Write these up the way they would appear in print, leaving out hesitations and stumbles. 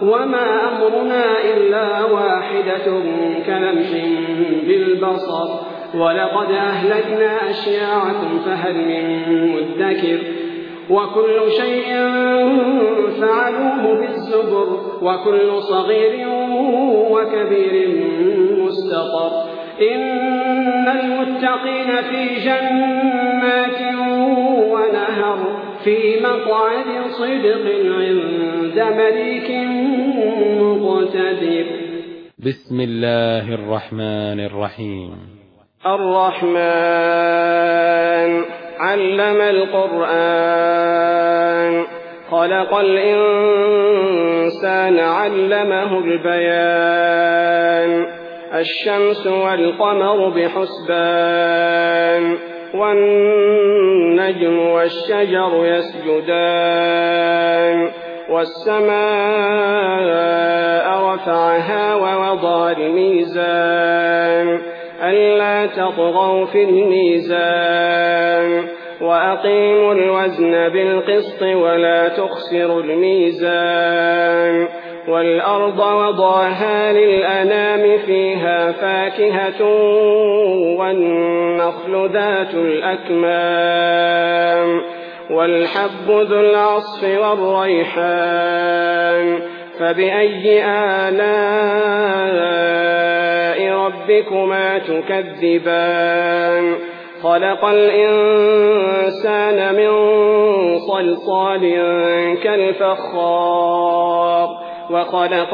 وما أمرنا إلا واحدة كلمح بالبصر ولقد أهلكنا أشياعكم فهل من مدكر وكل شيء فعلوه في الزبر وكل صغير وكبير مستطر إن المتقين في جنات ونهر في مقعد صدق عند مليك مقتدر. بسم الله الرحمن الرحيم. الرحمن علم القرآن خلق الإنسان علمه البيان الشمس والقمر بحسبان والنجم والشجر يسجدان والسماء رفعها ووضع الميزان ألا تطغوا في الميزان وأقيموا الوزن بالقسط ولا تخسروا الميزان والأرض وضعها للأنام فيها فاكهة والنخل ذات الأكمام والحب ذو العصف والريحان فبأي آلاء ربكما تكذبان خلق الإنسان من صلصال كالفخار وخلق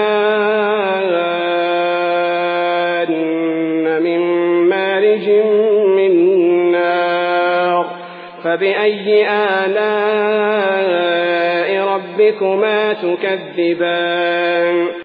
الجان من مارج من نار فبأي آلاء ربكما تكذبان